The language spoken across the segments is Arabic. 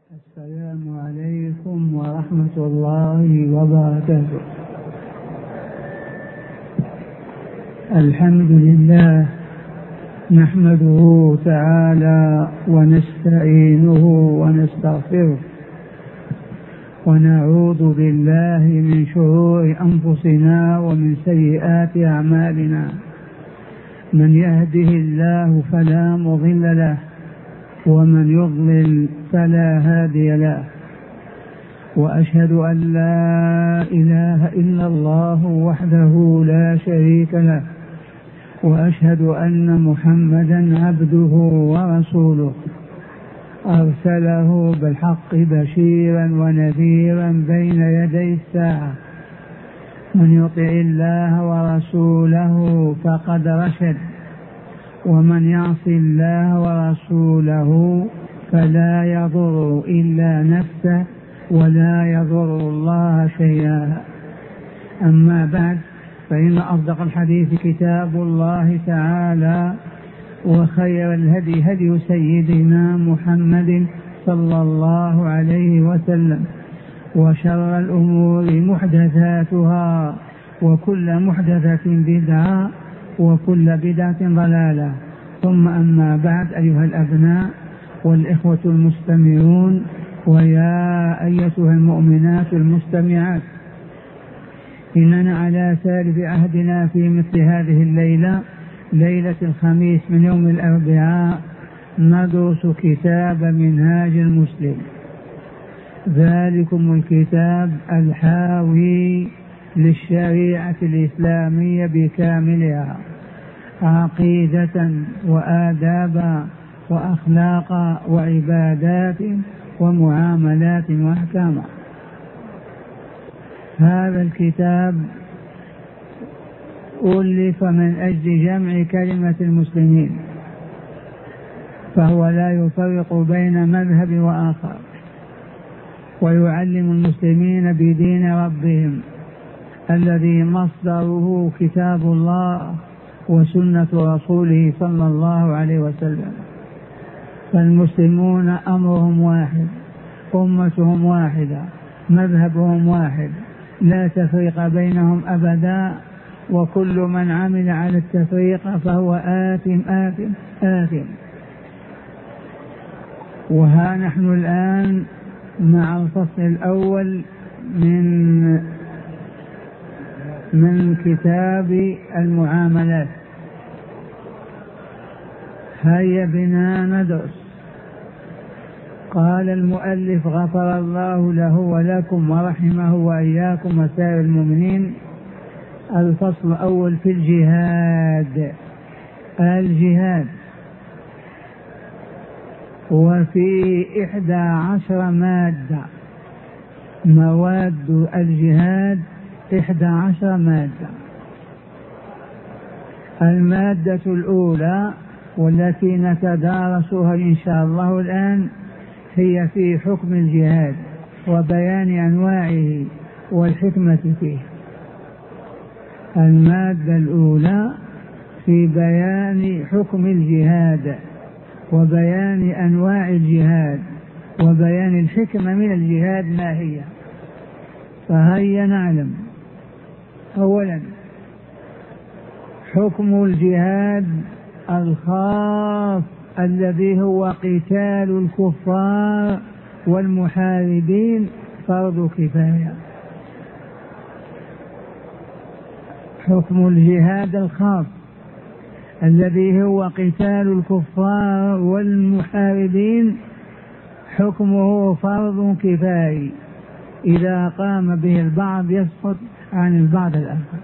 السلام عليكم ورحمة الله وبركاته. الحمد لله نحمده تعالى ونستعينه ونستغفره ونعوذ بالله من شرور أنفسنا ومن سيئات أعمالنا. من يهده الله فلا مضل له ومن يضلل فلا هادي له، وأشهد أن لا إله إلا الله وحده لا شريك له، وأشهد أن محمدا عبده ورسوله أرسله بالحق بشيرا ونذيرا بين يدي الساعة. من يطع الله ورسوله فقد رشد، ومن يعص الله ورسوله فلا يضر إلا نفسه ولا يضر الله شيئا. أما بعد، فإن أصدق الحديث كتاب الله تعالى، وخير الهدي هدي سيدنا محمد صلى الله عليه وسلم، وشر الأمور محدثاتها، وكل محدثة بدعة، وكل بدعة ضلالة. ثم أما بعد، أيها الأبناء والإخوة المستمعون، ويا أيتها المؤمنات المستمعات، إننا على سالف عهدنا في مثل هذه الليلة، ليلة الخميس من يوم الأربعاء، ندرس كتاب منهاج المسلم، ذلكم الكتاب الحاوي للشريعة الإسلامية بكاملها، عقيدة وآدابا وأخلاقا وعبادات ومعاملات وأحكاما. هذا الكتاب ألف من أجل جمع كلمة المسلمين، فهو لا يفرق بين مذهب وآخر، ويعلم المسلمين بدين ربهم الذي مصدره كتاب الله وسنة رسوله صلى الله عليه وسلم. فالمسلمون أمرهم واحد، أمتهم واحدة، مذهبهم واحد، لا تفريق بينهم أبدا، وكل من عمل على التفريق فهو آثم آثم آثم. وها نحن الآن مع الفصل الأول من كتاب المعاملات. هيا بنا ندرس. قال المؤلف غفر الله له ولكم ورحمه وإياكم وسائر المؤمنين: الفصل الأول في الجهاد. الجهاد، وفي 11 مادة، مواد الجهاد 11 مادة. المادة الأولى والتي نتدارسها إن شاء الله الآن هي في حكم الجهاد وبيان أنواعه والحكمة فيه. المادة الأولى في بيان حكم الجهاد وبيان أنواع الجهاد وبيان الحكمة من الجهاد ما هي. فهيا نعلم. أولا، حكم الجهاد الخاص الذي هو قتال الكفار والمحاربين فرض كفاية. حكم الجهاد الخاص الذي هو قتال الكفار والمحاربين حكمه فرض كفاية، إذا قام به البعض يسقط عن البعض الآخر.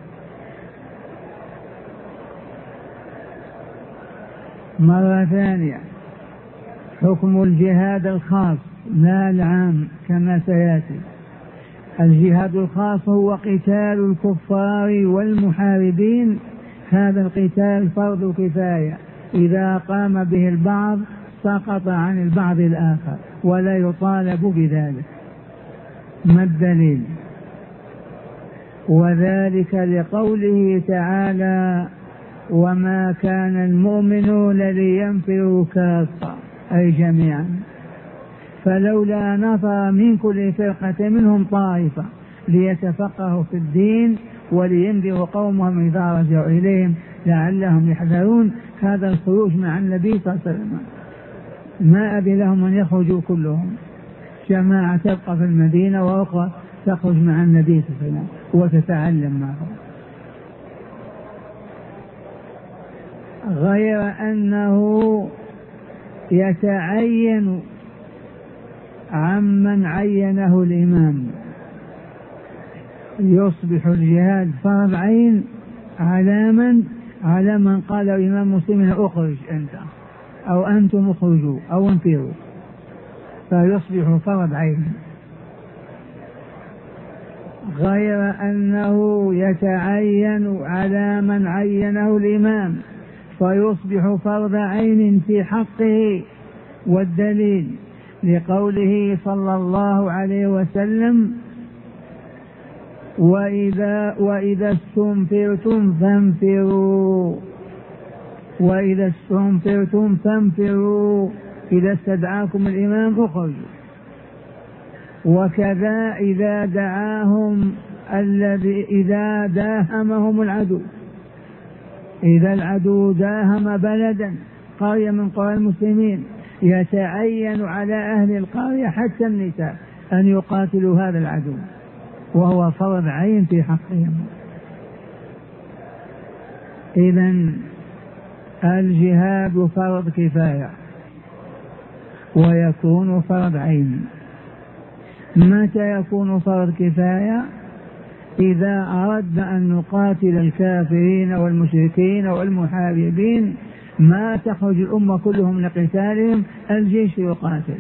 مرة ثانية، حكم الجهاد الخاص لا العام كما سيأتي. الجهاد الخاص هو قتال الكفار والمحاربين، هذا القتال فرض كفاية، إذا قام به البعض سقط عن البعض الآخر ولا يطالب بذلك. ما الدليل؟ وذلك لقوله تعالى: وما كان المؤمنون لينفروا كافة، أي جميعا. فلولا نفر من كل فرقة منهم طائفة ليتفقهوا في الدين ولينذروا قومهم إذا رجعوا إليهم لعلهم يحذرون. هذا الخروج مع النبي صلى الله عليه وسلم، ما أبي لهم أن يخرجوا كلهم، جماعة تبقى في المدينة وأخرى تخرج مع النبي صلى الله عليه وسلم وتتعلم معه. غير أنه يتعين عمن عينه الإمام، يصبح الجهاد فرض عين على من قال الإمام مسلم أخرج أنت أو أنتم اخرجوا أو انفروا، فيصبح فرض عين. غير أنه يتعين على من عينه الإمام فيصبح فرض عين في حقه، والدليل لقوله صلى الله عليه وسلم: وإذا استنفرتم فانفروا، وإذا استنفرتم فانفروا، إذا استدعاكم الإمام اخرجوا. وكذا إذا دعاهم إذا داهمهم العدو، إذا العدو داهم بلدا قرية من قرى المسلمين يتعين على أهل القرية حتى النساء أن يقاتلوا هذا العدو، وهو فرض عين في حقهم. إذن الجهاد فرض كفاية ويكون فرض عين. متى يكون فرض كفاية؟ إذا أردنا أن نقاتل الكافرين والمشركين والمحاربين ما تخرج الأمة كلهم لقتالهم، الجيش يقاتل،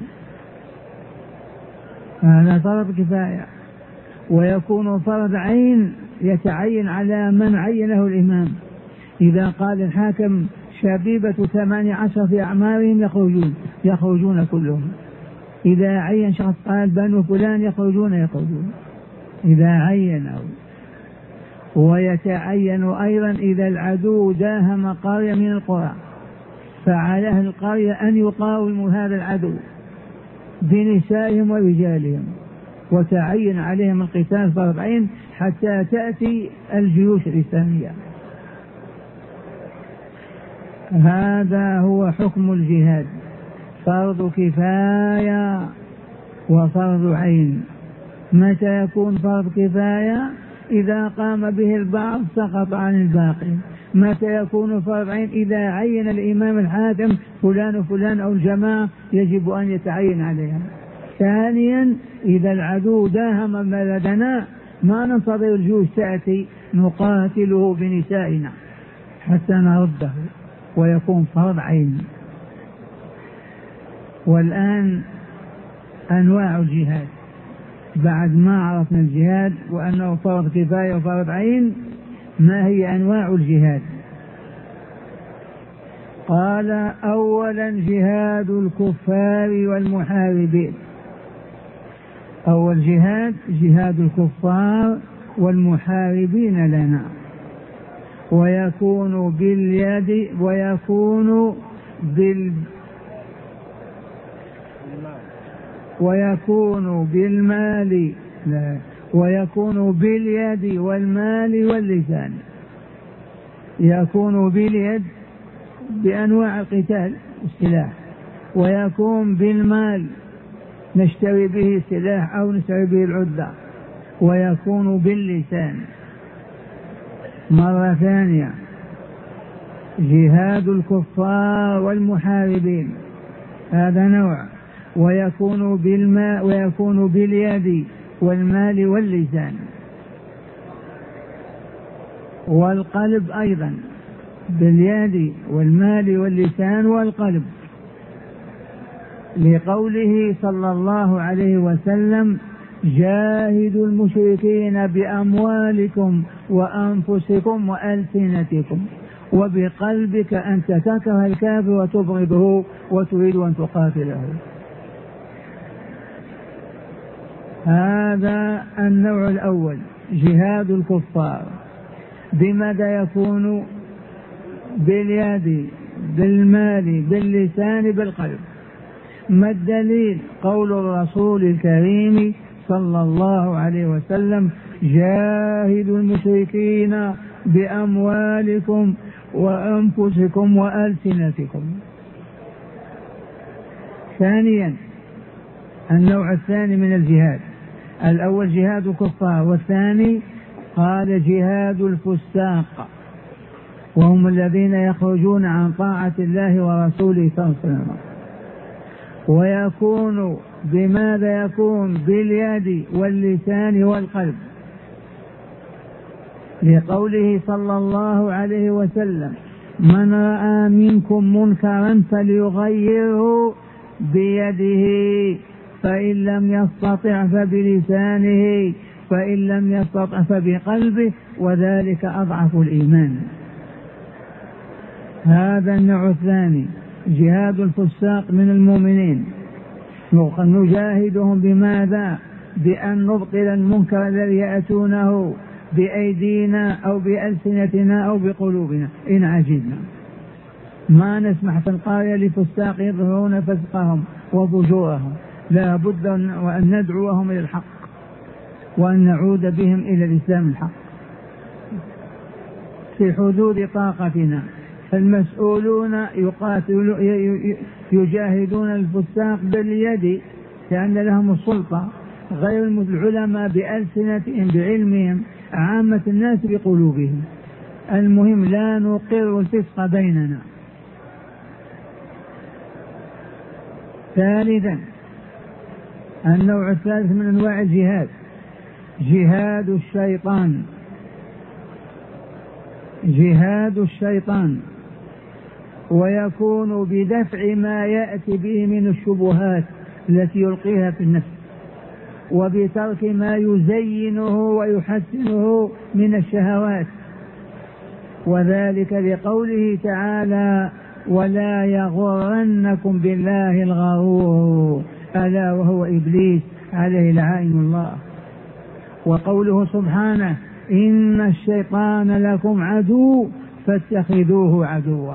هذا فرض كفاية. ويكون فرض عين يتعين على من عينه الإمام، إذا قال الحاكم شبيبة 18 في أعمارهم يخرجون كلهم، إذا عين شخص قال بنو فلان يخرجون إذا عينه. ويتعين أيضا إذا العدو داهم قرية من القرى فعلى أهل القرية أن يقاوموا هذا العدو بنسائهم ورجالهم، وتعين عليهم القتال فرض عين حتى تأتي الجيوش الإسلامية. هذا هو حكم الجهاد، فرض كفاية وفرض عين. متى يكون فرض كفاية؟ إذا قام به البعض سقط عن الباقي. متى يكون فرض عين؟ إذا عين الإمام الحاكم فلان وفلان أو الجماعة يجب أن يتعين عليهم. ثانيا إذا العدو داهم بلدنا ما ننتظر الجيوش تأتي، نقاتله بنسائنا حتى نرده، ويكون فرض عين. والآن أنواع الجهاد، بعد ما عرفنا الجهاد وأنه فرض كفاية وفرض عين، ما هي أنواع الجهاد؟ قال: أولا جهاد الكفار والمحاربين. أول جهاد الكفار والمحاربين لنا، ويكون باليد ويكون بالمال، لا، ويكون باليد والمال واللسان. يكون باليد بأنواع القتال السلاح، ويكون بالمال نشتري به السلاح أو نشتري به العدة، ويكون باللسان. مرة ثانية جهاد الكفار والمحاربين هذا نوع، ويكون بالماء ويكون باليد والمال واللسان، والقلب أيضا باليد والمال واللسان والقلب، لقوله صلى الله عليه وسلم: جاهدوا المشركين بأموالكم وأنفسكم وألسنتكم، وبقلبك أنت تكره الكافر وتبغضه وتريد أن تقاتله. هذا النوع الأول جهاد الكفار. بماذا يكون؟ باليد بالمال باللسان بالقلب. ما الدليل؟ قول الرسول الكريم صلى الله عليه وسلم: جاهدوا المشركين بأموالكم وأنفسكم وألسنتكم. ثانيا النوع الثاني من الجهاد، الأول جهاد الكفار، والثاني قال جهاد الفساق، وهم الذين يخرجون عن طاعة الله ورسوله صلى الله عليه وسلم. ويكون بماذا؟ يكون باليد واللسان والقلب، لقوله صلى الله عليه وسلم: من رأى منكم منكرا فليغيره بيده، فإن لم يستطع فبلسانه، فإن لم يستطع فبقلبه، وذلك أضعف الإيمان. هذا النوع الثاني جهاد الفساق من المؤمنين، نجاهدهم بماذا؟ بأن نبطل المنكر الذي يأتونه بأيدينا أو بألسنتنا أو بقلوبنا إن عجزنا. ما نسمح في القرية لفساق يظهرون فسقهم وفجورهم، لا بد وأن ندعوهم إلى الحق وأن نعود بهم إلى الإسلام الحق في حدود طاقتنا. المسؤولون يجاهدون الفساق باليد لأن لهم السلطة، غير العلماء بألسنتهم بعلمهم، عامة الناس بقلوبهم. المهم لا نقر الفسق بيننا. ثالثا النوع الثالث من أنواع الجهاد جهاد الشيطان. جهاد الشيطان ويكون بدفع ما يأتي به من الشبهات التي يلقيها في النفس، وبترك ما يزينه ويحسنه من الشهوات، وذلك لقوله تعالى: ولا يغرنكم بالله الغرور، ألا وهو إبليس عليه لعائن الله. وقوله سبحانه: إن الشيطان لكم عدو فاتخذوه عدوا.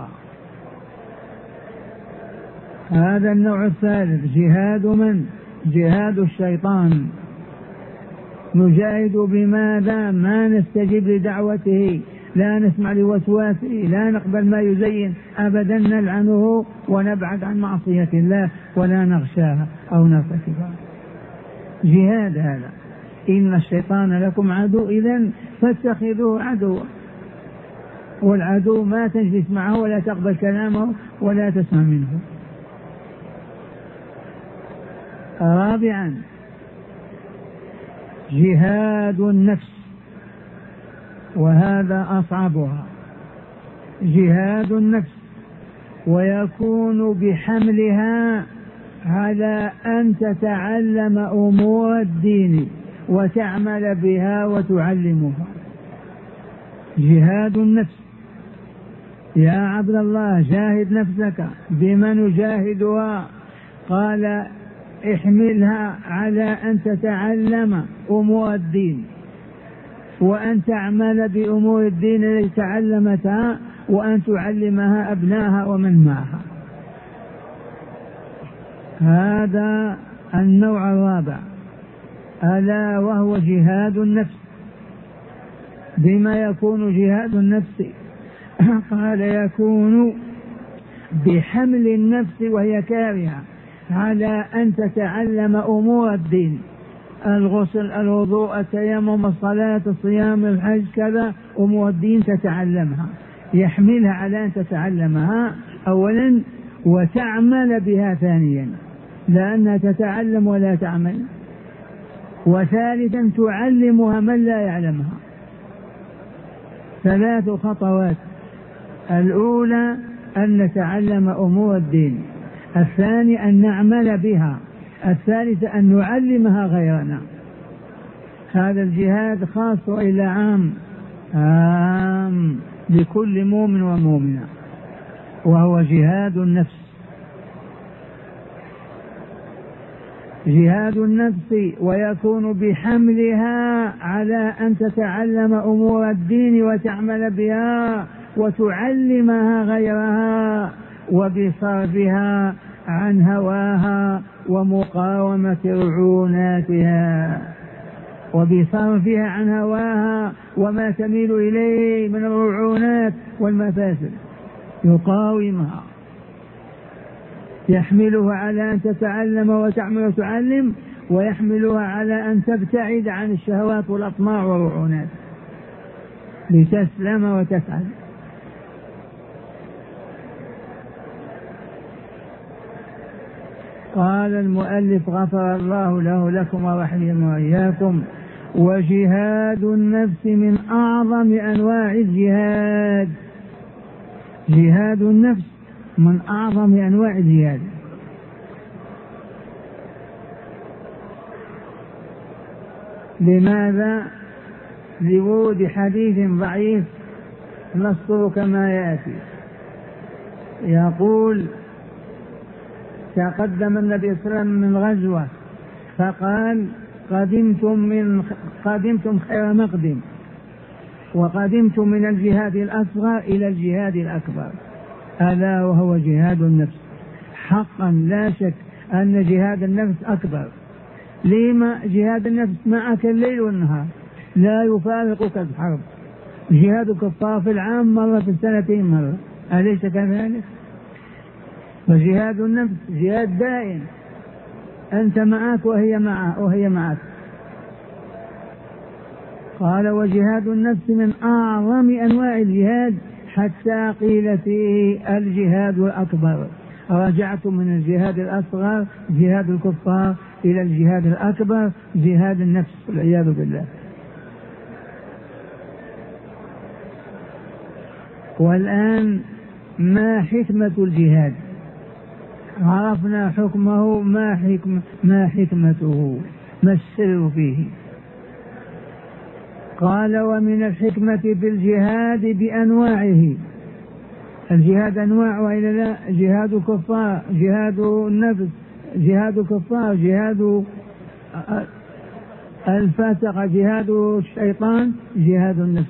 هذا النوع الثالث جهاد من؟ جهاد الشيطان. نجاهد بماذا؟ ما نستجيب لدعوته، لا نسمع لوسواسه، لا نقبل ما يزين أبدا، نلعنه ونبعد عن معصية الله ولا نغشاها أو نرتكبها. جهاد هذا. إن الشيطان لكم عدو إذن فاتخذوه عدوا، والعدو ما تجلس معه ولا تقبل كلامه ولا تسمع منه. رابعا جهاد النفس، وهذا أصعبها. جهاد النفس ويكون بحملها على أن تتعلم أمور الدين وتعمل بها وتعلمها. جهاد النفس. يا عبد الله جاهد نفسك. بما نجاهدها؟ قال: احملها على أن تتعلم أمور الدين وأن تعمل بأمور الدين التي تعلمتها وأن تعلمها أبنائها ومن معها. هذا النوع الرابع ألا وهو جهاد النفس. بما يكون جهاد النفس؟ قال: يكون بحمل النفس وهي كارهة على أن تتعلم أمور الدين، الغسل، الوضوء، التيمم، الصلاة، الصيام، الحج، كذا أمور الدين تتعلمها. يحملها على أن تتعلمها أولا وتعمل بها ثانيا، لأنها تتعلم ولا تعمل. وثالثا تعلمها من لا يعلمها. 3 خطوات: الأولى أن نتعلم أمور الدين، الثاني أن نعمل بها، الثالث أن نعلمها غيرنا. هذا الجهاد خاص إلى عام لكل مؤمن ومؤمنة، وهو جهاد النفس. جهاد النفس ويكون بحملها على أن تتعلم أمور الدين وتعمل بها وتعلمها غيرها، وبصرفها عن هواها ومقاومة رعوناتها، وبصرفها عن هواها وما تميل إليه من الرعونات والمفاسد يقاومها، يحملها على أن تتعلم وتعمل وتعلم، ويحملها على أن تبتعد عن الشهوات والأطماع والرعونات لتسلم وتسعد. قال المؤلف غفر الله له لكم ورحمه وإياكم: وجهاد النفس من أعظم أنواع الجهاد. جهاد النفس من أعظم أنواع الجهاد. لماذا؟ لورود حديث ضعيف نصه كما يأتي. يقول: تقدم النبي صلى الله عليه وسلم من غزوة فقال: قدمتم خير مقدم، وقدمتم من الجهاد الأصغر إلى الجهاد الأكبر، ألا وهو جهاد النفس. حقا لا شك أن جهاد النفس أكبر. لما؟ جهاد النفس معك الليل والنهار، لا يفارقك الحرب. جهاد الكفار في العام مرة، في السنتين مرة، أليس كذلك؟ وجهاد النفس جهاد دائم، أنت معك وهي معك. قال: وجهاد النفس من أعظم أنواع الجهاد، حتى قيل فيه الجهاد الأكبر. رجعت من الجهاد الأصغر جهاد الكفار إلى الجهاد الأكبر جهاد النفس، والعياذ بالله. والآن ما حكمة الجهاد؟ عرفنا حكمه، ما حكمته؟ ما السر فيه؟ قال: ومن الحكمة في الجهاد بأنواعه. الجهاد أنواع وإلا لا؟ جهاد الكفار، جهاد النفس، جهاد الكفار، جهاد الفاسق، جهاد الشيطان، جهاد النفس.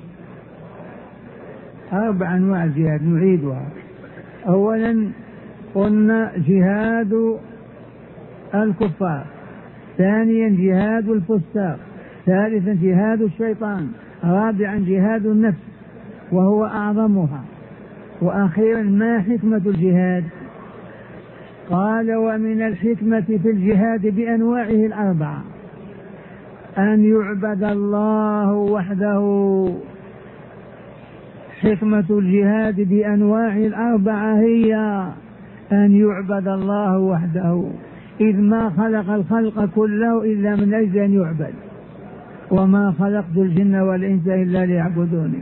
4 أنواع الجهاد نعيدها. أولا قلنا جهاد الكفار، ثانيا جهاد الفساق، ثالثا جهاد الشيطان، رابعا جهاد النفس وهو أعظمها، وأخيرا ما حكمة الجهاد؟ قال: ومن الحكمة في الجهاد بأنواعه 4 أن يعبد الله وحده. حكمة الجهاد بأنواع 4 هي أن يعبد الله وحده، إذ ما خلق الخلق كله إلا من أجل أن يعبد، وما خلقت الجن والإنس إلا ليعبدوني.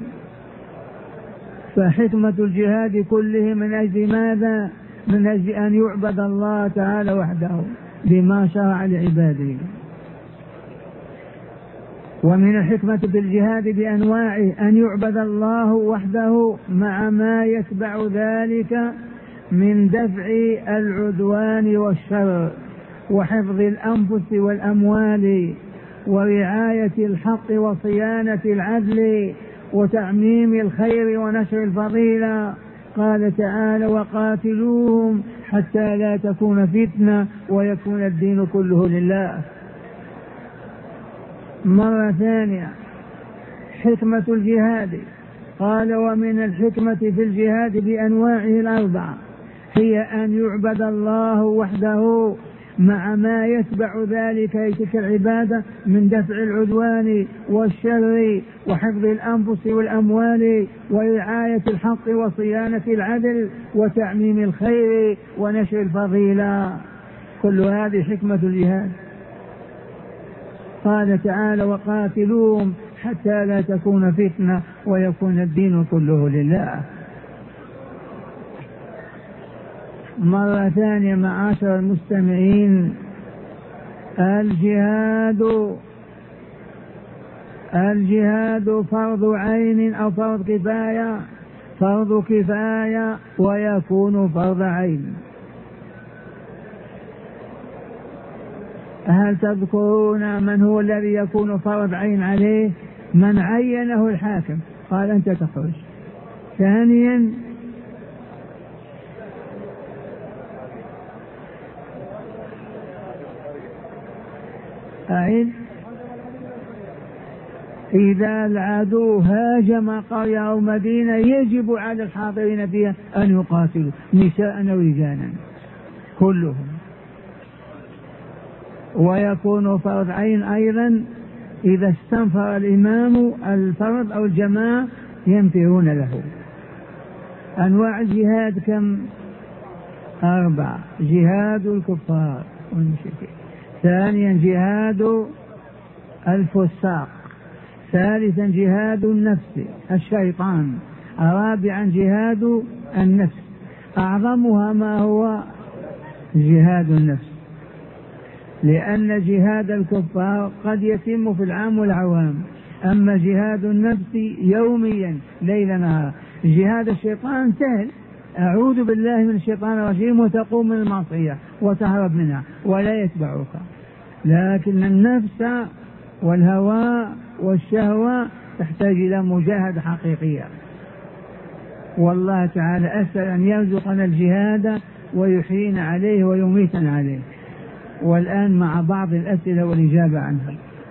فحكمة الجهاد كله من أجل ماذا؟ من أجل أن يعبد الله تعالى وحده بما شرع لعباده. ومن الحكمة بالجهاد بأنواعه أن يعبد الله وحده مع ما يتبع ذلك من دفع العدوان والشر، وحفظ الأنفس والأموال، ورعاية الحق وصيانة العدل، وتعميم الخير ونشر الفضيلة. قال تعالى: وقاتلوهم حتى لا تكون فتنة ويكون الدين كله لله. مرة ثانية حكمة الجهاد. قال: ومن الحكمة في الجهاد بأنواعه 4 هي أن يعبد الله وحده مع ما يتبع ذلك تلك العبادة من دفع العدوان والشر، وحفظ الأنفس والأموال، ورعاية الحق وصيانة العدل، وتعميم الخير ونشر الفضيلة. كل هذه حكمة الجهاد. قال تعالى: وقاتلوهم حتى لا تكون فتنة ويكون الدين كله لله. مرة ثانية معاشر المستمعين، الجهاد فرض عين أو فرض كفاية، فرض كفاية ويكون فرض عين. هل تذكرون من هو الذي يكون فرض عين عليه؟ من عينه الحاكم، قال أنت تخرج. ثانيا أعد. إذا العدو هاجم قرية أو مدينة يجب على الحاضرين فيها أن يقاتلوا نساء ورجالا كلهم. ويكون فرض عين أيضا إذا استنفر الإمام الفرض أو الجماعة ينفرون له. أنواع الجهاد كم؟ 4: جهاد الكفار والمشركين، ثانيا جهاد الفساق، ثالثا جهاد النفس الشيطان، رابعا جهاد النفس، أعظمها ما هو جهاد النفس، لأن جهاد الكفار قد يتم في العام والعوام، أما جهاد النفس يوميا ليل نهار. جهاد الشيطان سهل، أعوذ بالله من الشيطان الرجيم وتقوم من المعصية وتهرب منها ولا يتبعك، لكن النفس والهوى والشهوة تحتاج إلى مجاهدة حقيقية. والله تعالى أسأل أن يرزقنا الجهاد ويحيينا عليه ويميتنا عليه. والآن مع بعض الأسئلة والإجابة عنها.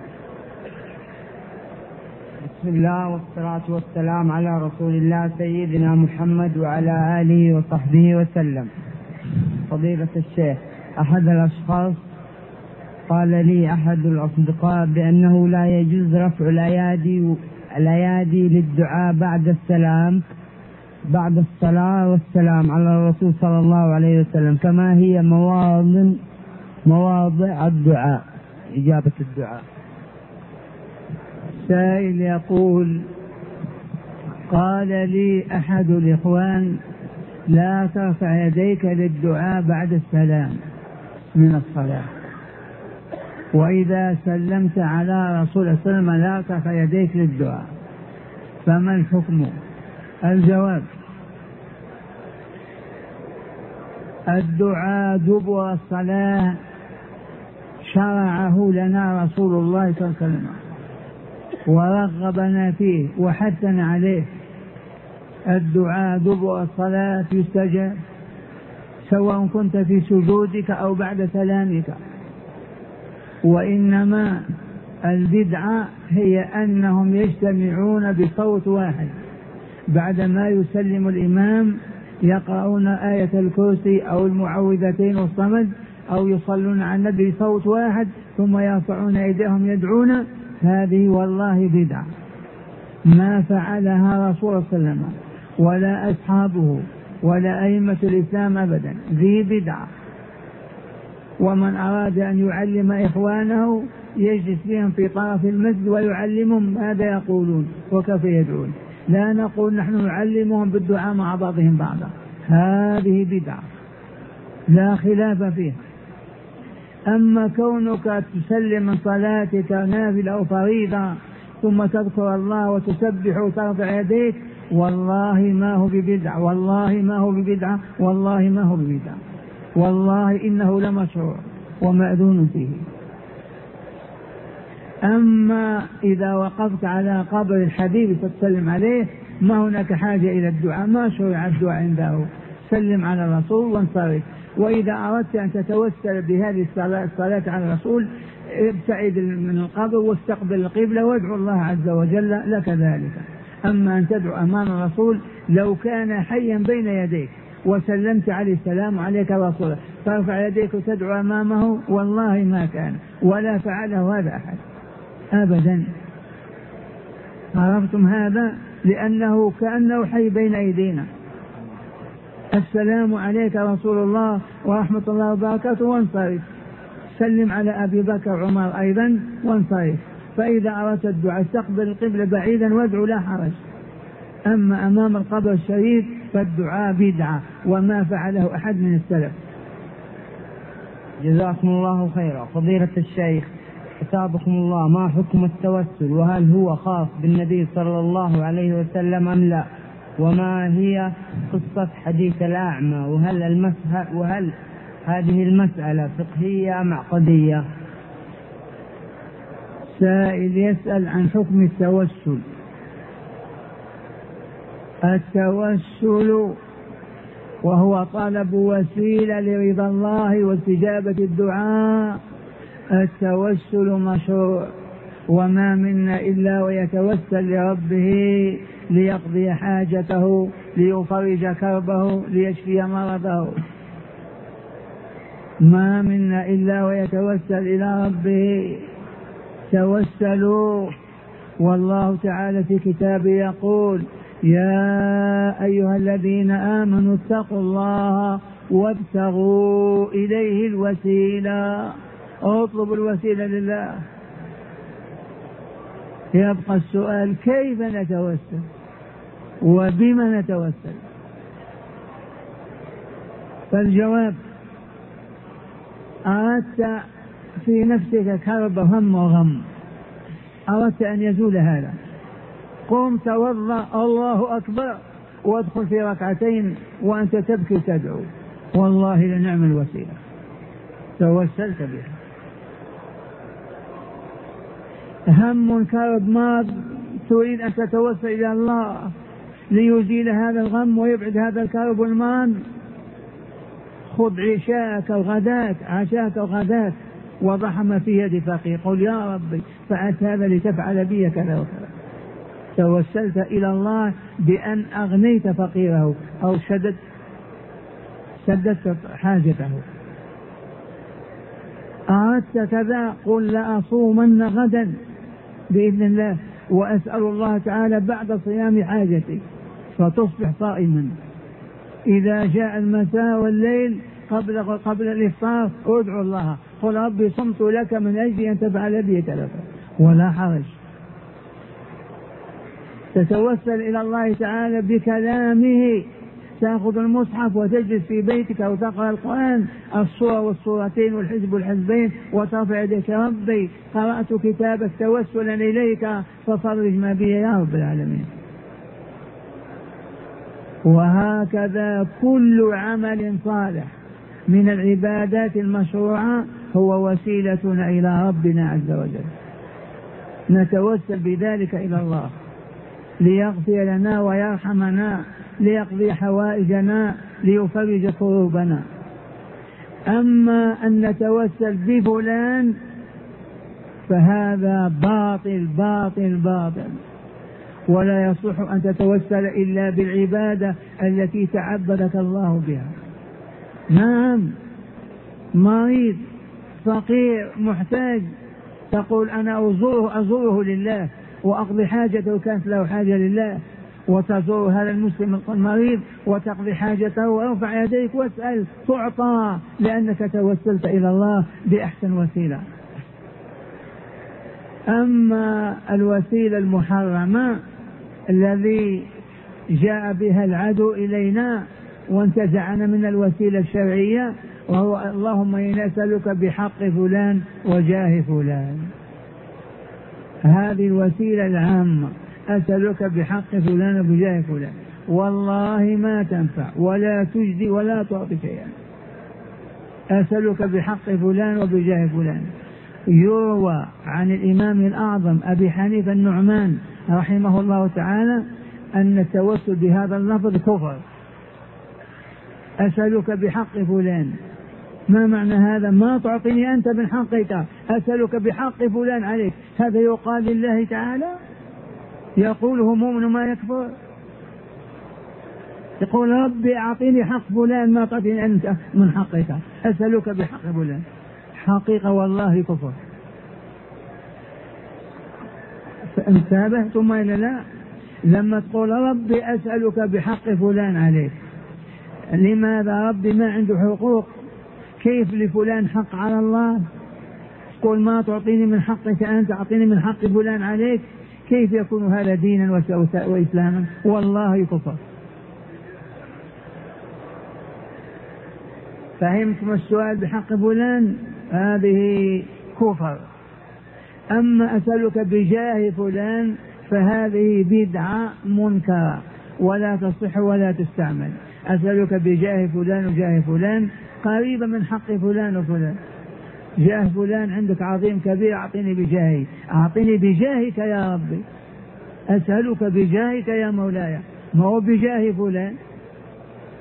بسم الله والصلاة والسلام على رسول الله سيدنا محمد وعلى آله وصحبه وسلم. فضيلة الشيخ، أحد الأشخاص قال لي أحد الأصدقاء بأنه لا يجوز رفع الأيادي للدعاء بعد الصلاة والسلام على الرسول صلى الله عليه وسلم، كما هي مواضع الدعاء، إجابة الدعاء. سائل يقول: قال لي أحد الإخوان: لا ترفع يديك للدعاء بعد السلام من الصلاة، وإذا سلمت على رسول الله صلى الله عليه وسلم لا ترفع يديك للدعاء، فما الحكم؟ الجواب: الدعاء دبر الصلاة شرعه لنا رسول الله صلى الله عليه وسلم ورغبنا فيه وحثنا عليه. الدعاء دبر الصلاة يستجاب، سواء كنت في سجودك أو بعد سلامك. وإنما البدعة هي أنهم يجتمعون بصوت واحد، بعدما يسلم الإمام يقرؤون آية الكرسي أو المعوذتين والصمد، أو يصلون على النبي بصوت واحد ثم يرفعون أيديهم يدعون. هذه والله بدعة ما فعلها رسول الله صلى الله عليه وسلم ولا أصحابه ولا أئمة الإسلام أبدا، ذي بدعة. ومن أراد أن يعلم إخوانه يجلس بهم في طرف المسجد ويعلمهم ماذا يقولون وكيف يدعون، لا نقول نحن نعلمهم بالدعاء مع بعضهم بعضا، هذه بدعة لا خلاف فيها. أما كونك تسلم من صلاتك نافلة أو فريضة ثم تذكر الله وتسبح وترفع يديك، والله ما هو ببدعة، والله ما هو ببدعة، والله ما هو ببدعة، والله إنه لمشروع ومأذون فيه. أما إذا وقفت على قبر الحبيب تسلم عليه ما هناك حاجة إلى الدعاء، ما شرع الدعاء عنده، سلم على الرسول وانصرف. وإذا أردت أن تتوسل بهذه الصلاة على الرسول ابتعد من القبر واستقبل القبلة وادعو الله عز وجل لك ذلك. أما أن تدعو أمام الرسول لو كان حيا بين يديك وسلمت عليه السلام عليك رسول ترفع يديك وتدعو أمامه، والله ما كان ولا فعله هذا أحد أبدا. عرفتم هذا؟ لأنه كأنه حي بين أيدينا. السلام عليك رسول الله ورحمة الله وبركاته وانصرف، سلم على أبي بكر وعمر أيضا وانصرف. فإذا أردت الدعاء استقبل القبلة بعيدا وادعو لا حرج. أما أمام القبر الشريف فالدعاء بدعة وما فعله أحد من السلف. جزاكم الله خيرا. فضيلة الشيخ أثابكم الله، ما حكم التوسل، وهل هو خاص بالنبي صلى الله عليه وسلم أم لا؟ وما هي قصة حديث الأعمى؟ وهل هذه المسألة فقهية أم عقدية؟ سائل يسأل عن حكم التوسل. التوسل وهو طلب وسيلة لرضا الله واستجابة الدعاء التوسل مشروع، وما منا إلا ويتوسل لربه ليقضي حاجته، ليفرج كربه، ليشفي مرضه. ما منا إلا ويتوسل إلى ربه. توسلوا. والله تعالى في كتابه يقول: يا أيها الذين آمنوا اتقوا الله وابتغوا إليه الوسيلة. اطلبوا الوسيلة لله. يبقى السؤال: كيف نتوسل وبما نتوسل؟ فالجواب: أردت في نفسك كرب هم وغم، أردت أن يزول هذا، قم توضأ، الله أكبر، وادخل في ركعتين وأنت تبكي تدعو، والله لنعم الوسيلة، توسلت بها. هم كرب مرض، تريد أن تتوسل إلى الله ليزيل هذا الغم ويبعد هذا الكرب والمرض، خذ عشاءك الغداة وضح ما في يد فقير، قل: يا ربي فعلت هذا لتفعل بي كذا وكذا. توسلت إلى الله بأن أغنيت فقيره أو سددت حاجته. أردت كذا، قل: لأصومن غدا بإذن الله، وأسأل الله تعالى بعد صيام حاجتي، فتصبح صائما. إذا جاء المساء والليل قبل الإفطار ادعو الله، قل: ربي صمت لك من أجل أن تفعل بي كذا، ولا حرج. تتوسل إلى الله تعالى بكلامه، تأخذ المصحف وتجلس في بيتك وتقرأ القرآن، الصورة والصورتين والحزب والحزبين، وترفع يديك: ربي قرأت كتابك توسلا إليك ففرج ما بي يا رب العالمين. وهكذا كل عمل صالح من العبادات المشروعة هو وسيلتنا إلى ربنا عز وجل. نتوسل بذلك إلى الله ليغفر لنا ويرحمنا، ليقضي حوائجنا، ليفرج كروبنا. أما أن نتوسل بفلان فهذا باطل باطل باطل، ولا يصح أن تتوسل إلا بالعبادة التي تعبدك الله بها. نعم، مريض فقير محتاج، تقول: أنا أزوره لله وأقضي حاجته، كانت له حاجة لله، وتزور هذا المسلم المريض وتقضي حاجته، وارفع يديك واسأل تعطى، لأنك توسلت إلى الله بأحسن وسيلة. أما الوسيلة المحرمة الذي جاء بها العدو إلينا وانتزعنا من الوسيلة الشرعية، وهو: اللهم إني أسألك بحق فلان وجاه فلان. هذه الوسيلة العامة، أسألك بحق فلان وبجاه فلان، والله ما تنفع ولا تجدي ولا تعطي شيئا. أسألك بحق فلان وبجاه فلان. يروى عن الإمام الأعظم أبي حنيفة النعمان رحمه الله تعالى أن التوسل بهذا اللفظ كفر. أسألك بحق فلان، ما معنى هذا؟ ما تعطيني أنت من حقك، أسألك بحق فلان عليك. هذا يقال لله تعالى؟ يقوله مؤمن ما يكفر؟ يقول: ربي أعطيني حق فلان ما تعطيني أنت من حقك، أسألك بحق فلان. حقيقة والله كفر. فانتبهتم إلى لا؟ لما تقول: ربي أسألك بحق فلان عليك، لماذا ربي ما عنده حقوق؟ كيف لفلان حق على الله؟ تقول: ما تعطيني من حقك أنت، أعطيني من حق فلان عليك. كيف يكون هذا دينا وإسلاما؟ والله كفر. فهمتم السؤال بحق فلان؟ هذه كفر. أما أسألك بجاه فلان فهذه بدعة منكرة ولا تصح ولا تستعمل. أسألك بجاه فلان وجاه فلان قريبة من حق فلان وفلان. جاه فلان عندك عظيم كبير، أعطيني بجاهي، أعطيني بجاهك يا ربي، أسألك بجاهك يا مولاي، ما هو بجاه فلان،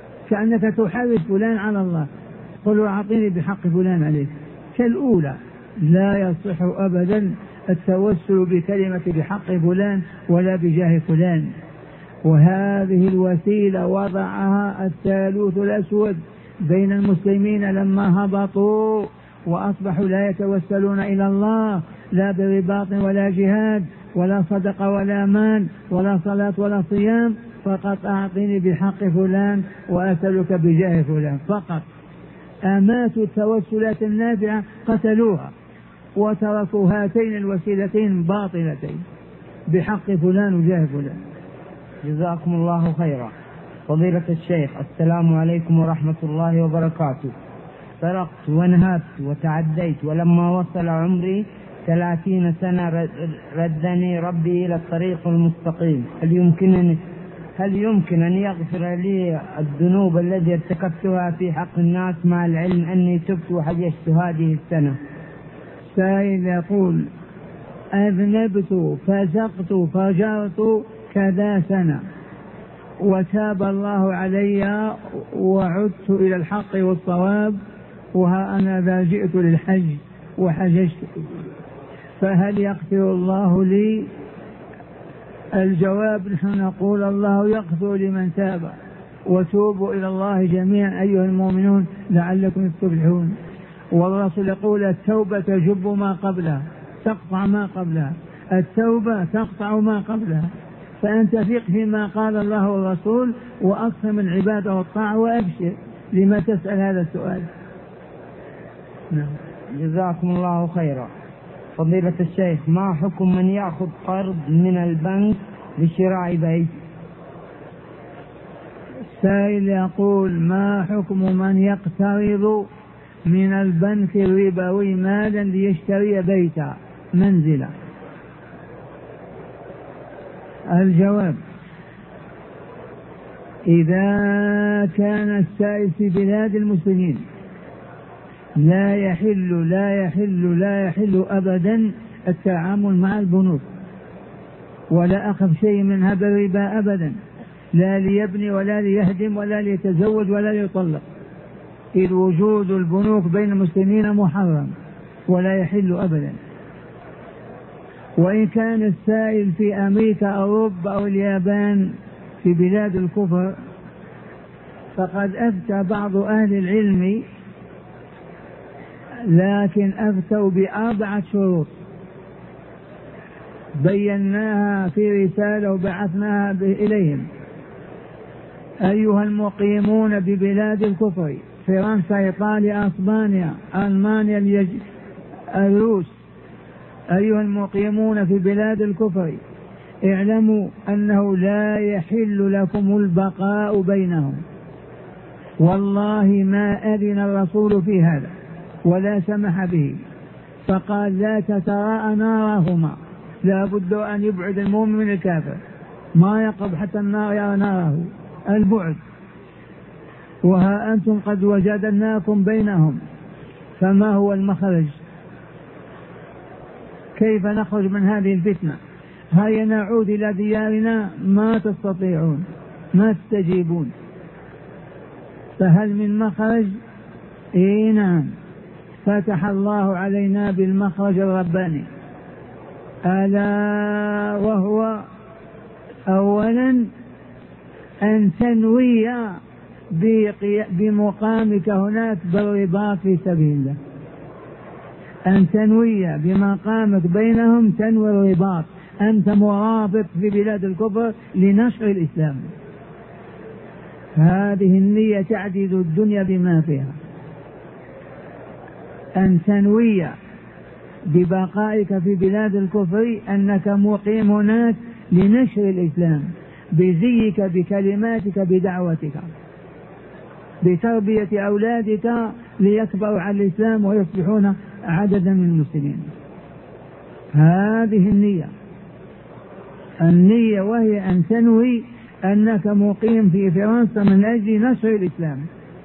كأنك تحرج فلان على الله. قل: أعطيني بحق فلان عليك. كالأولى لا يصح أبدا التوسل بكلمة بحق فلان ولا بجاه فلان. وهذه الوسيلة وضعها الثالوث الأسود بين المسلمين لما هبطوا وأصبحوا لا يتوسلون إلى الله لا برباط ولا جهاد ولا صدقة ولا مال ولا صلاة ولا صيام، فقط أعطني بحق فلان وأسألك بجاه فلان فقط. أماتوا التوسلات النافعة، قتلوها وتركوا هاتين الوسيلتين باطلتين بحق فلان وجاه فلان. جزاكم الله خيرا. فضيلة الشيخ، السلام عليكم ورحمة الله وبركاته. سرقت ونهبت وتعديت، ولما وصل عمري 30 سنة ردني ربي إلى الطريق المستقيم. هل يمكن أن يغفر لي الذنوب التي ارتكبتها في حق الناس مع العلم أني تبت وحججت هذه السنة؟ سائل يقول: أذنبت فسقت فجرت كذا سنة وتاب الله علي وعدت إلى الحق والصواب، وها أنا ذا جئت للحج وحججت، فهل يغفر الله لي؟ الجواب: نحن نقول الله يغفر لمن تاب، وتوبوا إلى الله جميعا أيها المؤمنون لعلكم تفلحون. والرسول يقول: التوبة تجب ما قبلها، تقطع ما قبلها، التوبة تقطع ما قبلها. فأنت ثق فيما قال الله والرسول وأقسم العبادة والطاعة وأبشر. لما تسأل هذا السؤال؟ نعم. جزاكم الله خيرا. فضيلة الشيخ، ما حكم من يأخذ قرض من البنك لشراء بيت؟ السائل يقول: ما حكم من يقترض من البنك الربوي مالا ليشتري بيتا منزلا؟ الجواب: إذا كان السائل في بلاد المسلمين لا يحل أبدا التعامل مع البنوك ولا أخذ شيء منها بالربا أبدا، لا ليبني ولا ليهدم ولا ليتزوج ولا ليطلق، إذ وجود البنوك بين المسلمين محرم ولا يحل أبدا. وإن كان السائل في أمريكا أو أوروبا أو اليابان في بلاد الكفر فقد أفتى بعض أهل العلم، لكن أفتوا ب4 شروط بيناها في رسالة وبعثناها إليهم. أيها المقيمون ببلاد الكفر، فرنسا، إيطاليا، أسبانيا، ألمانيا، الروس، أيها المقيمون في بلاد الكفر، اعلموا أنه لا يحل لكم البقاء بينهم، والله ما أذن الرسول في هذا ولا سمح به، فقال: لا تتراءى نارهما، لا بد أن يبعد المؤمن من الكافر، ما يقرب حتى النار يرى ناره، البعد. وها أنتم قد وجدناكم بينهم، فما هو المخرج؟ كيف نخرج من هذه الفتنة؟ هيا نعود إلى ديارنا، ما تستطيعون، ما تستجيبون، فهل من مخرج؟ إيه نعم، فتح الله علينا بالمخرج الرباني، ألا وهو أولا أن تنوي بمقامك هناك بالرباط في سبيل الله، أن تنوي بمقامك بينهم، تنوي الرباط، أنت مرابط في بلاد الكفر لنشر الإسلام. هذه النية تعدل الدنيا بما فيها، أن تنوي ببقائك في بلاد الكفر أنك مقيم هناك لنشر الإسلام بزيك، بكلماتك، بدعوتك، بتربية أولادك ليكبروا على الإسلام ويصبحون عددا من المسلمين. هذه النية وهي أن تنوي أنك مقيم في فرنسا من أجل نشر الإسلام.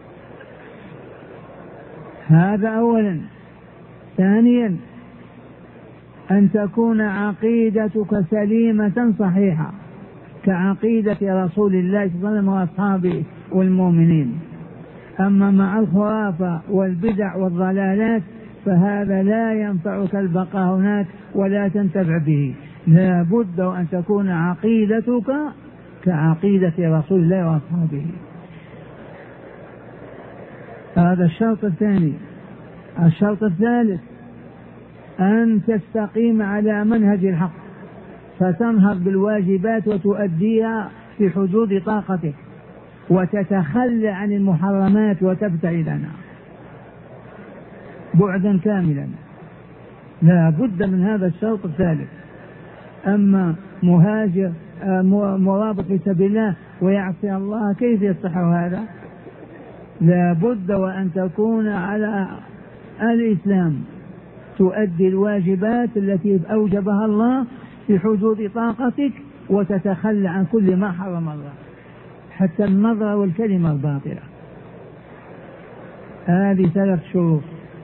هذا أولا. ثانيا أن تكون عقيدتك سليمة صحيحة كعقيدة رسول الله صلى الله عليه وسلم وأصحابه والمؤمنين. أما مع الخرافة والبدع والضلالات فهذا لا ينفعك البقاء هناك ولا تنتفع به. لا بد أن تكون عقيدتك كعقيدة رسول الله وأصحابه. هذا الشرط الثاني. الشرط الثالث أن تستقيم على منهج الحق، فتنهض بالواجبات وتؤديها في حدود طاقتك، وتتخلى عن المحرمات وتبتعد عنها بعدا كاملا. لا بد من هذا الشرط الثالث. أما مهاجر مرابط في سبيل الله ويعصي الله كيف يصح هذا؟ لا بد وأن تكون على الإسلام، تؤدي الواجبات التي أوجبها الله في حدود طاقتك، وتتخلى عن كل ما حرم الله، حتى النظر والكلمة الباطلة. هذه 3 شروط.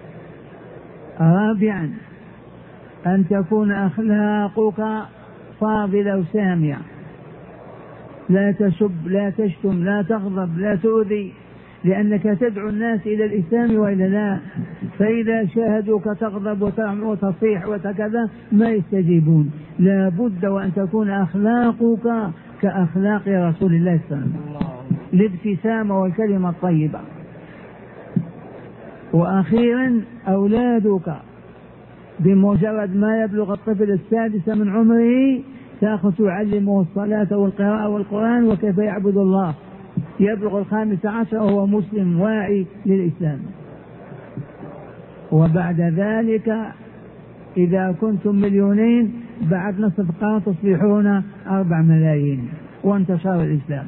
رابعا أن تكون أخلاقك فاضلة وسامية، لا تسب، لا تشتم، لا تغضب، لا تؤذي، لأنك تدعو الناس إلى الإسلام وإلى لا. فإذا شاهدوك تغضب وتصيح وكذا ما يستجيبون. لا بد وأن تكون أخلاقك كأخلاق رسول الله صلى الله عليه وسلم، الابتسامة والكلمة الطيبة. وأخيرا أولادك بمجرد ما يبلغ الطفل السادس من عمره تأخذ تعلمه الصلاة والقراءة والقرآن وكيف يعبد الله. يبلغ 15 وهو مسلم واعي للإسلام. وبعد ذلك إذا كنتم 2,000,000 بعد نصف قرن تصبحون 4 ملايين وانتشر الإسلام.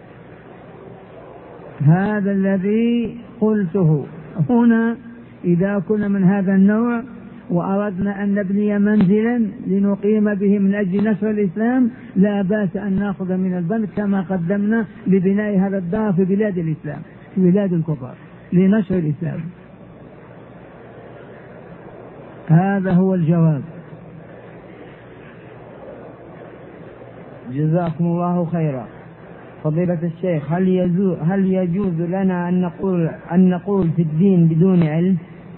هذا الذي قلته هنا. إذا كنا من هذا النوع وأردنا أن نبني منزلا لنقيم به من أجل نشر الإسلام، لا بأس أن نأخذ من البنك كما قدمنا لبناء هذا الدار في بلاد الإسلام، في بلاد الكفار، لنشر الإسلام. هذا هو الجواب. جزاكم الله خيرا. فضيلة الشيخ، هل يجوز لنا أن نقول في الدين بدون علم؟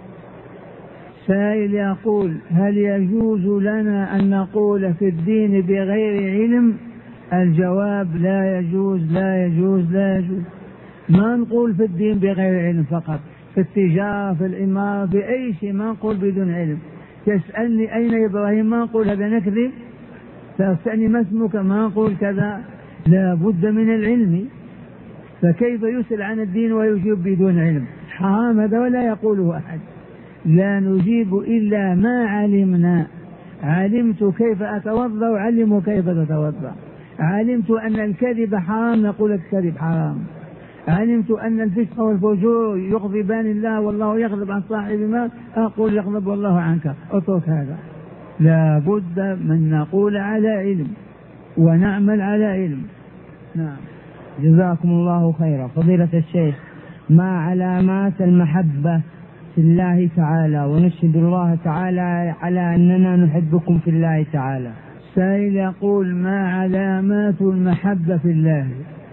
سائل يقول هل يجوز لنا أن نقول في الدين بغير علم؟ الجواب لا يجوز لا يجوز لا يجوز. ما نقول في الدين بغير علم فقط، في التجارة، في الإمارة، في أي شيء ما نقول بدون علم. تسألني أين إبراهيم ما نقول هذا نكذب. تسألني ما اسمك ما نقول كذا. لا بد من العلم. فكيف يسأل عن الدين ويجيب بدون علم؟ حرام هذا ولا يقوله أحد. لا نجيب إلا ما علمنا. علمت كيف أتوضأ وعلموا كيف تتوضأ. علمت أن الكذب حرام نقول الكذب حرام. علمت أن الفسق والفجور يغضبان الله والله يغضب عن صاحب ما أقول يغضب الله عنك، اترك هذا. لا بد من نقول على علم ونعمل على علم. نعم. جزاكم الله خيرا. فضيلة الشيخ، ما علامات المحبة في الله تعالى ونشهد الله تعالى على أننا نحبكم في الله تعالى؟ سائل يقول ما علامات المحبة في الله؟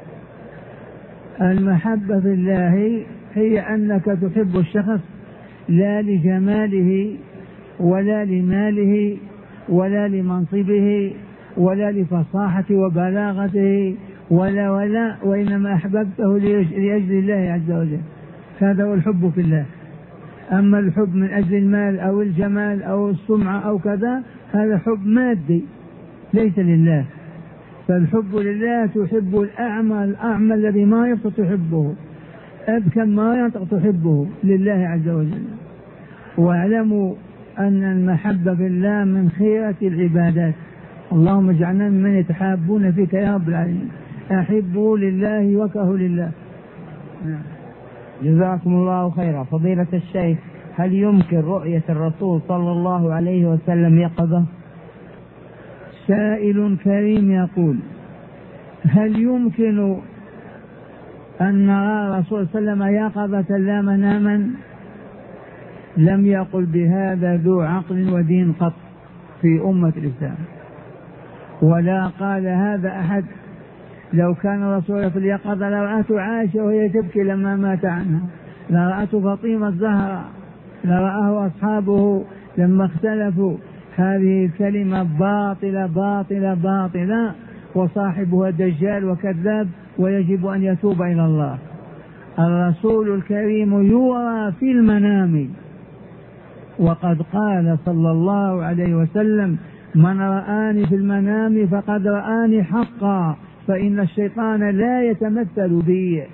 المحبة في الله هي أنك تحب الشخص لا لجماله ولا لماله ولا لمنصبه ولا لفصاحة وبلاغته ولا وإنما أحببته لأجل الله عز وجل. هذا هو الحب في الله. أما الحب من أجل المال أو الجمال أو السمعة أو كذا هذا حب مادي ليس لله. فالحب لله تحب الأعمى الذي ما ينطق تحبه، أبكم ما ينطق تحبه لله عز وجل. واعلموا أن المحبة في الله من خيرة العبادات. اللهم اجعلنا ممن يتحابون فيك يا رب العالمين. أحبوا لله وكرهوا لله. جزاكم الله خيرا. فضيلة الشيخ، هل يمكن رؤية الرسول صلى الله عليه وسلم يقظة؟ سائل كريم يقول هل يمكن أن نرى الرسول صلى الله عليه وسلم يقظة لا مناما؟ لم يقل بهذا ذو عقل ودين قط في أمة الإسلام، ولا قال هذا أحد. لو كان الرسول في اليقظة لرأته عائشة وهي تبكي لما مات عنها، لرأته فاطمة الزهراء لرآه أصحابه لما اختلفوا هذه الكلمة باطلة باطلة باطلة وصاحبها دجال وكذاب ويجب أن يتوب إلى الله. الرسول الكريم يرى في المنام، وقد قال صلى الله عليه وسلم: من رآني في المنام فقد رآني حقا، فإن الشيطان لا يتمثل بي.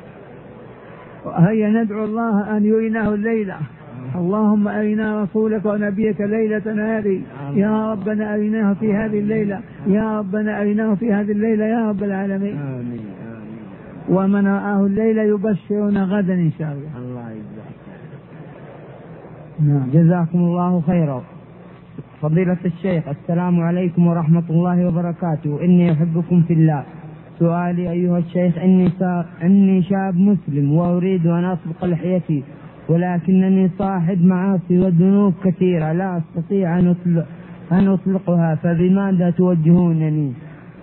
هيا ندعو الله أن يريناه الليلة. اللهم أرنا رسولك ونبيك ليلة هذه، يا ربنا أرناه في هذه الليلة، يا ربنا أرناه في هذه الليلة يا رب العالمين. آمين. ومن رآه الليلة يبشرنا غدا إن شاء الله. الله يجزاك. نعم. جزاكم الله خيرا. فضيلة الشيخ، السلام عليكم ورحمة الله وبركاته. إني أحبكم في الله. سؤالي أيها الشيخ: إني شاب مسلم وأريد أن أطلق لحيتي، ولكنني صاحب معاصي وذنوب كثيرة لا أستطيع أن أطلقها، فبماذا توجهونني؟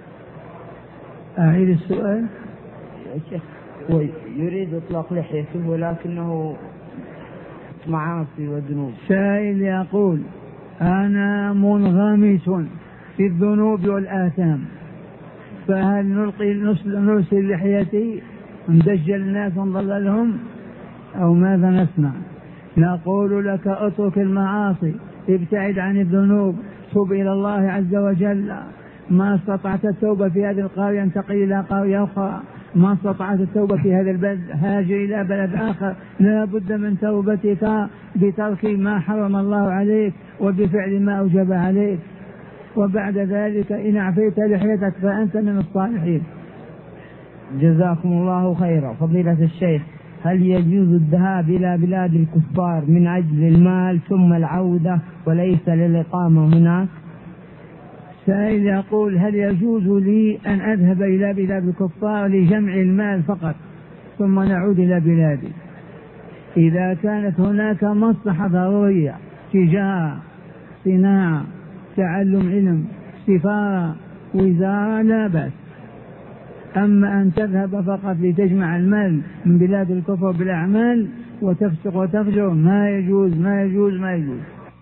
أعيد السؤال. الشيخ يريد إطلاق لحيته ولكنه معاصي وذنوب. سائل يقول: أنا منغمس في الذنوب والآثام، فهل نرسل لحيتي ندجل الناس ونضللهم أو ماذا نصنع؟ نقول لك: اترك المعاصي، ابتعد عن الذنوب، توب إلى الله عز وجل. ما استطعت التوبة في هذه القرية انتقل إلى قرية أخرى، ما استطعت التوبة في هذا البلد هاجر إلى بلد آخر. لا بد من توبتك بترك ما حرم الله عليك وبفعل ما أوجب عليك، وبعد ذلك إن عفيت لحيتك فأنت من الصالحين. جزاكم الله خيرا. فضيلة الشيخ، هل يجوز الذهاب إلى بلاد الكفار من أجل المال ثم العودة وليس للإقامة هناك؟ سائل يقول: هل يجوز لي أن أذهب إلى بلاد الكفار لجمع المال فقط ثم نعود إلى بلادي؟ إذا كانت هناك مصلحة ضرورية، تجارة، صناعة، تعلم علم، سفارة، وزارة، لا بأس. أما أن تذهب فقط لتجمع المال من بلاد الكفر بالأعمال وتفسق وتفجر، ما يجوز ما يجوز ما يجوز.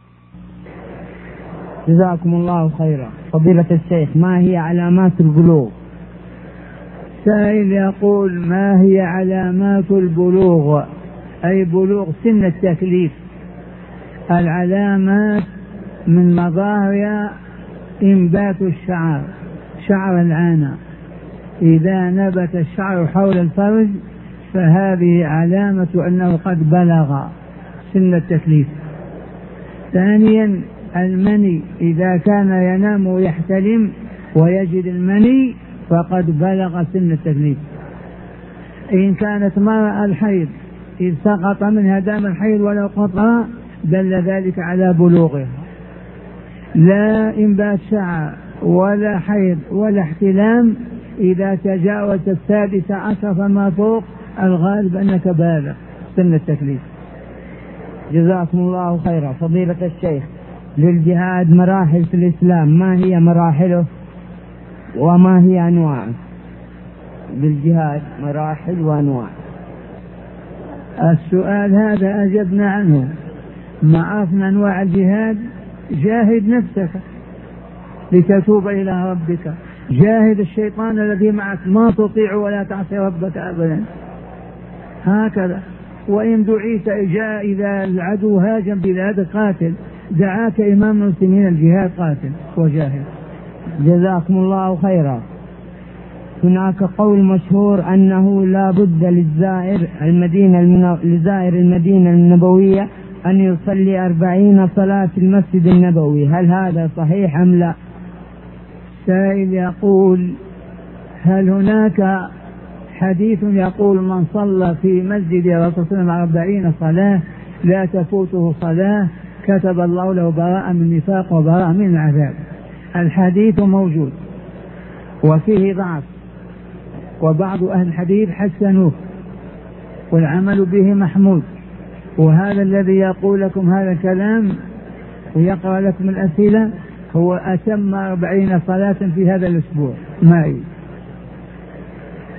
جزاكم الله خيرا. فضيلة الشيخ، ما هي علامات البلوغ؟ سائل يقول: ما هي علامات البلوغ؟ أي بلوغ سن التكليف. العلامات من مظاهر إنبات الشعر، شعر العانة، إذا نبت الشعر حول الفرج فهذه علامة أنه قد بلغ سن التكليف. ثانيا المني، إذا كان ينام ويحتلم ويجد المني فقد بلغ سن التكليف. إن كانت مرأة الحيض إذ سقط منها دم الحيض ولو قطرة دل ذلك على بلوغها. لا إنبات شعر ولا حيض ولا احتلام، إذا تجاوز 16 فما فوق الغالب أنك بالغ سن التكليف. جزاكم الله خيرا. فضيلة الشيخ، للجهاد مراحل في الإسلام، ما هي مراحله وما هي أنواعه؟ للجهاد مراحل وأنواع. السؤال هذا أجبنا عنه، ما عرفنا أنواع الجهاد. جاهد نفسك لتتوب إلى ربك، جاهد الشيطان الذي معك، ما تطيع ولا تعصي ربك أبدا، هكذا. وإن دعيت إذا العدو هاجم بلاد قاتل، دعاك إمام المسلمين الجهاد قاتل وجاهد. جزاكم الله خيرا. هناك قول مشهور أنه لا بد لزائر المدينة النبوية أن يصلي 40 صلاة في المسجد النبوي، هل هذا صحيح أم لا؟ سائل يقول: هل هناك حديث يقول من صلى في مسجد الرسول صلى الله عليه وسلم 40 صلاة لا تفوته صلاة كتب الله له براءة من النفاق وبراءة من العذاب؟ الحديث موجود وفيه ضعف، وبعض أهل الحديث حسنوه والعمل به محمود. وهذا الذي يقول لكم هذا الكلام ويقرأ لكم الأسئلة هو أتم 40 صلاة في هذا الأسبوع معي.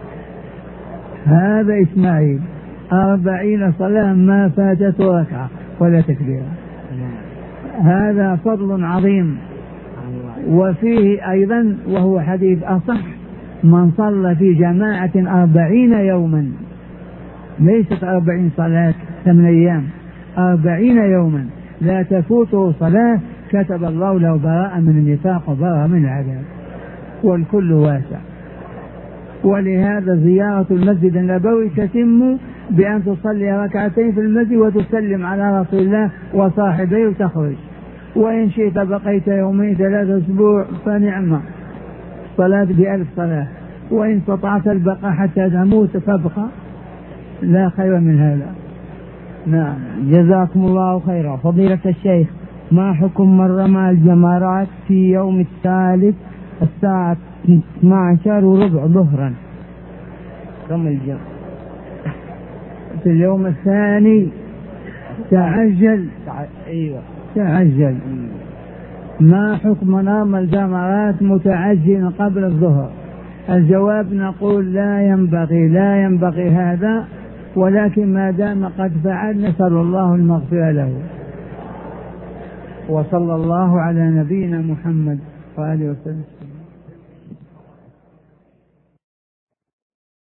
هذا إسماعيل 40 صلاة ما فاتته ركعة. ولا تكبيرا. هذا فضل عظيم. وفيه أيضا وهو حديث أصح: من صلى في جماعة 40 يوما، ليست 40 صلاة 8 أيام، 40 يوما لا تفوته صلاة، كتب الله له براءة من النفاق وبراءة من العذاب، والكل واسع. ولهذا زيارة المسجد النبوي تتم بأن تصلي ركعتين في المسجد وتسلم على رسول الله وصاحبيه وتخرج. وإن شئت بقيت يومين 3 أسبوع فنعمة، صلاة ب1000 صلاة. وإن استطعت البقاء حتى تموت فابقى، لا خير من هذا. نعم. جزاكم الله خيرا. فضيلة الشيخ، ما حكم من رمى الجمرات في يوم الثالث الساعة 12:15 ظهرا؟ رمى الجمرات في اليوم الثاني تعجل. أيوة تعجل. ما حكم رمى الجمرات متعجلا قبل الظهر؟ الجواب نقول لا ينبغي هذا، ولكن ما دام قد فعل نسأل الله المغفرة له. وصلى الله على نبينا محمد وآله وسلم.